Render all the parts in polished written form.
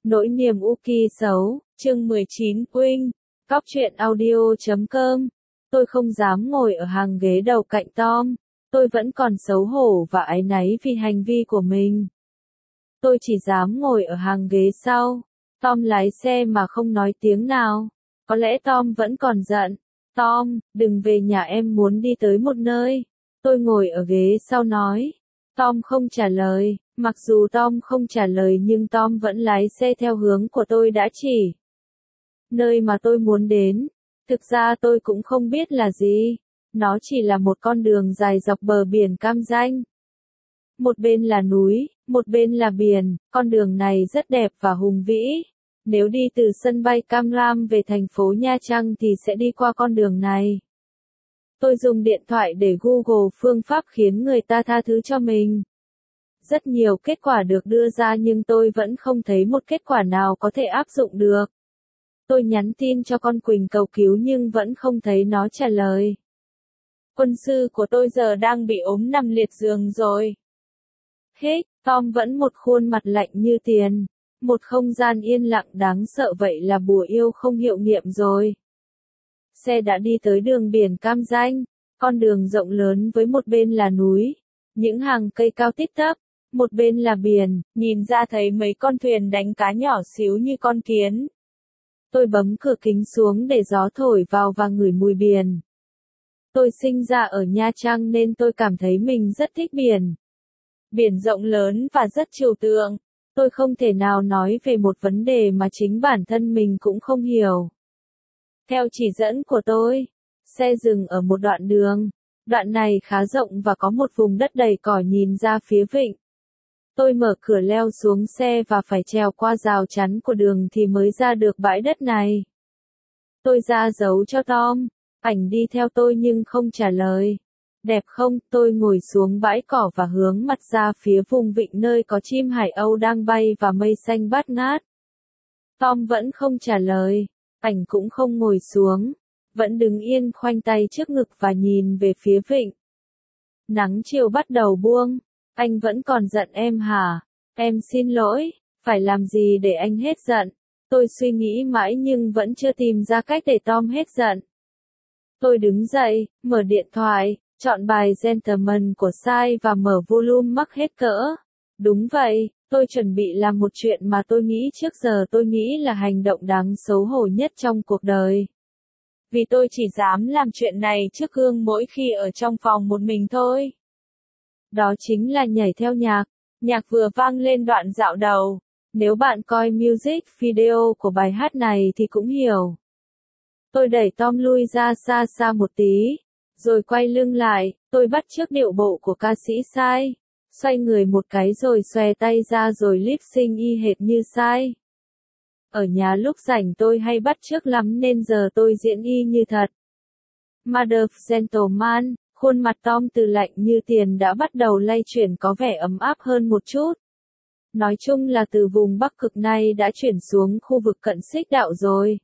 Nỗi niềm Uki xấu, chương 19 Quynh, cóc truyện audio.com. Tôi không dám ngồi ở hàng ghế đầu cạnh Tom. Tôi vẫn còn xấu hổ và áy náy vì hành vi của mình. Tôi chỉ dám ngồi ở hàng ghế sau. Tom lái xe mà không nói tiếng nào. Có lẽ Tom vẫn còn giận. Tom, đừng về nhà, em muốn đi tới một nơi. Tôi ngồi ở ghế sau nói. Tom không trả lời. Mặc dù Tom không trả lời nhưng Tom vẫn lái xe theo hướng của tôi đã chỉ. Nơi mà tôi muốn đến. Thực ra tôi cũng không biết là gì. Nó chỉ là một con đường dài dọc bờ biển Cam Ranh. Một bên là núi, một bên là biển. Con đường này rất đẹp và hùng vĩ. Nếu đi từ sân bay Cam Ranh về thành phố Nha Trang thì sẽ đi qua con đường này. Tôi dùng điện thoại để Google phương pháp khiến người ta tha thứ cho mình. Rất nhiều kết quả được đưa ra nhưng tôi vẫn không thấy một kết quả nào có thể áp dụng được. Tôi nhắn tin cho con Quỳnh cầu cứu nhưng vẫn không thấy nó trả lời. Quân sư của tôi giờ đang bị ốm nằm liệt giường rồi. Hết, Tom vẫn một khuôn mặt lạnh như tiền. Một không gian yên lặng đáng sợ, vậy là bùa yêu không hiệu nghiệm rồi. Xe đã đi tới đường biển Cam Ranh, con đường rộng lớn với một bên là núi, những hàng cây cao tít tắp, một bên là biển, nhìn ra thấy mấy con thuyền đánh cá nhỏ xíu như con kiến. Tôi bấm cửa kính xuống để gió thổi vào và ngửi mùi biển. Tôi sinh ra ở Nha Trang nên tôi cảm thấy mình rất thích biển. Biển rộng lớn và rất trừu tượng. Tôi không thể nào nói về một vấn đề mà chính bản thân mình cũng không hiểu. Theo chỉ dẫn của tôi, xe dừng ở một đoạn đường. Đoạn này khá rộng và có một vùng đất đầy cỏ nhìn ra phía vịnh. Tôi mở cửa leo xuống xe và phải trèo qua rào chắn của đường thì mới ra được bãi đất này. Tôi ra dấu cho Tom, ảnh đi theo tôi nhưng không trả lời. Đẹp không? Tôi ngồi xuống bãi cỏ và hướng mặt ra phía vùng vịnh nơi có chim hải âu đang bay và mây xanh bát ngát. Tom vẫn không trả lời, ảnh cũng không ngồi xuống, vẫn đứng yên khoanh tay trước ngực và nhìn về phía vịnh. Nắng chiều bắt đầu buông. Anh vẫn còn giận em hả? Em xin lỗi, phải làm gì để anh hết giận? Tôi suy nghĩ mãi nhưng vẫn chưa tìm ra cách để Tom hết giận. Tôi đứng dậy, mở điện thoại, chọn bài Gentleman của Sai và mở volume mắc hết cỡ. Đúng vậy, tôi chuẩn bị làm một chuyện mà tôi nghĩ trước giờ tôi nghĩ là hành động đáng xấu hổ nhất trong cuộc đời. Vì tôi chỉ dám làm chuyện này trước gương mỗi khi ở trong phòng một mình thôi. Đó chính là nhảy theo nhạc. Nhạc vừa vang lên đoạn dạo đầu. Nếu bạn coi music video của bài hát này thì cũng hiểu. Tôi đẩy Tom lui ra xa xa một tí, rồi quay lưng lại, tôi bắt chước điệu bộ của ca sĩ Sai. Xoay người một cái rồi xòe tay ra rồi lip sync y hệt như Sai. Ở nhà lúc rảnh tôi hay bắt chước lắm nên giờ tôi diễn y như thật. Mother Gentleman. Khuôn mặt Tom từ lạnh như tiền đã bắt đầu lay chuyển có vẻ ấm áp hơn một chút. Nói chung là từ vùng Bắc Cực này đã chuyển xuống khu vực cận xích đạo rồi.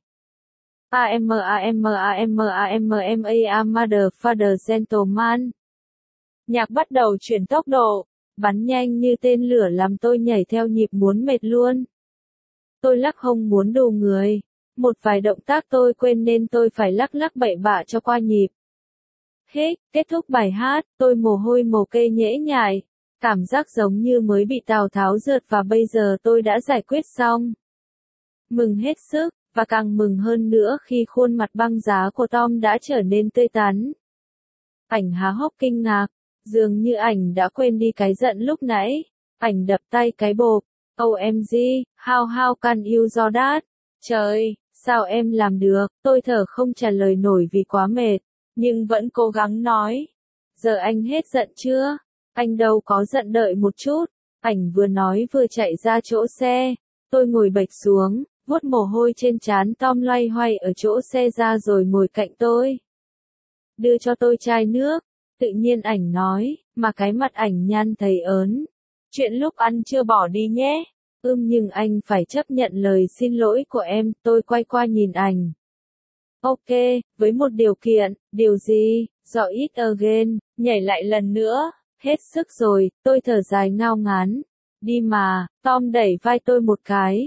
Mother Father Gentleman. Nhạc bắt đầu chuyển tốc độ, bắn nhanh như tên lửa làm tôi nhảy theo nhịp muốn mệt luôn. Tôi lắc hông muốn đù người. Một vài động tác tôi quên nên tôi phải lắc lắc bậy bạ cho qua nhịp. Hết, kết thúc bài hát, tôi mồ hôi mồ kê nhễ nhại, cảm giác giống như mới bị Tào Tháo rượt và bây giờ tôi đã giải quyết xong. Mừng hết sức, và càng mừng hơn nữa khi khuôn mặt băng giá của Tom đã trở nên tươi tắn. Ảnh há hốc kinh ngạc, dường như ảnh đã quên đi cái giận lúc nãy, ảnh đập tay cái bộp, OMG, how can you do that? Trời, sao em làm được? Tôi thở không trả lời nổi vì quá mệt. Nhưng vẫn cố gắng nói. Giờ anh hết giận chưa? Anh đâu có giận, đợi một chút. Ảnh vừa nói vừa chạy ra chỗ xe. Tôi ngồi bệch xuống, vuốt mồ hôi trên trán. Tom loay hoay ở chỗ xe ra rồi ngồi cạnh tôi. Đưa cho tôi chai nước. Tự nhiên ảnh nói, mà cái mặt ảnh nhăn thấy ớn. Chuyện lúc ăn chưa bỏ đi nhé. Nhưng anh phải chấp nhận lời xin lỗi của em. Tôi quay qua nhìn ảnh. Ok, với một điều kiện. Điều gì? Do it again, nhảy lại lần nữa. Hết sức rồi, tôi thở dài ngao ngán. Đi mà, Tom đẩy vai tôi một cái.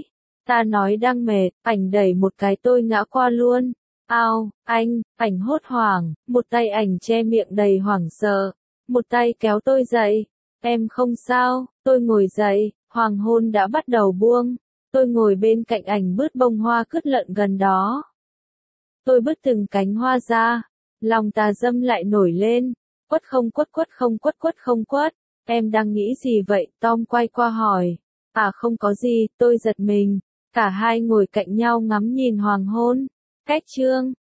Ta nói đang mệt, ảnh đẩy một cái tôi ngã qua luôn. Ao, anh, ảnh hốt hoảng, một tay ảnh che miệng đầy hoảng sợ, một tay kéo tôi dậy. Em không sao, tôi ngồi dậy, hoàng hôn đã bắt đầu buông. Tôi ngồi bên cạnh ảnh bứt bông hoa cứt lợn gần đó. Tôi bứt từng cánh hoa ra, lòng tà dâm lại nổi lên. Quất không quất quất không quất quất không quất. Em đang nghĩ gì vậy? Tom quay qua hỏi. À không có gì, tôi giật mình. Cả hai ngồi cạnh nhau ngắm nhìn hoàng hôn. Cách chương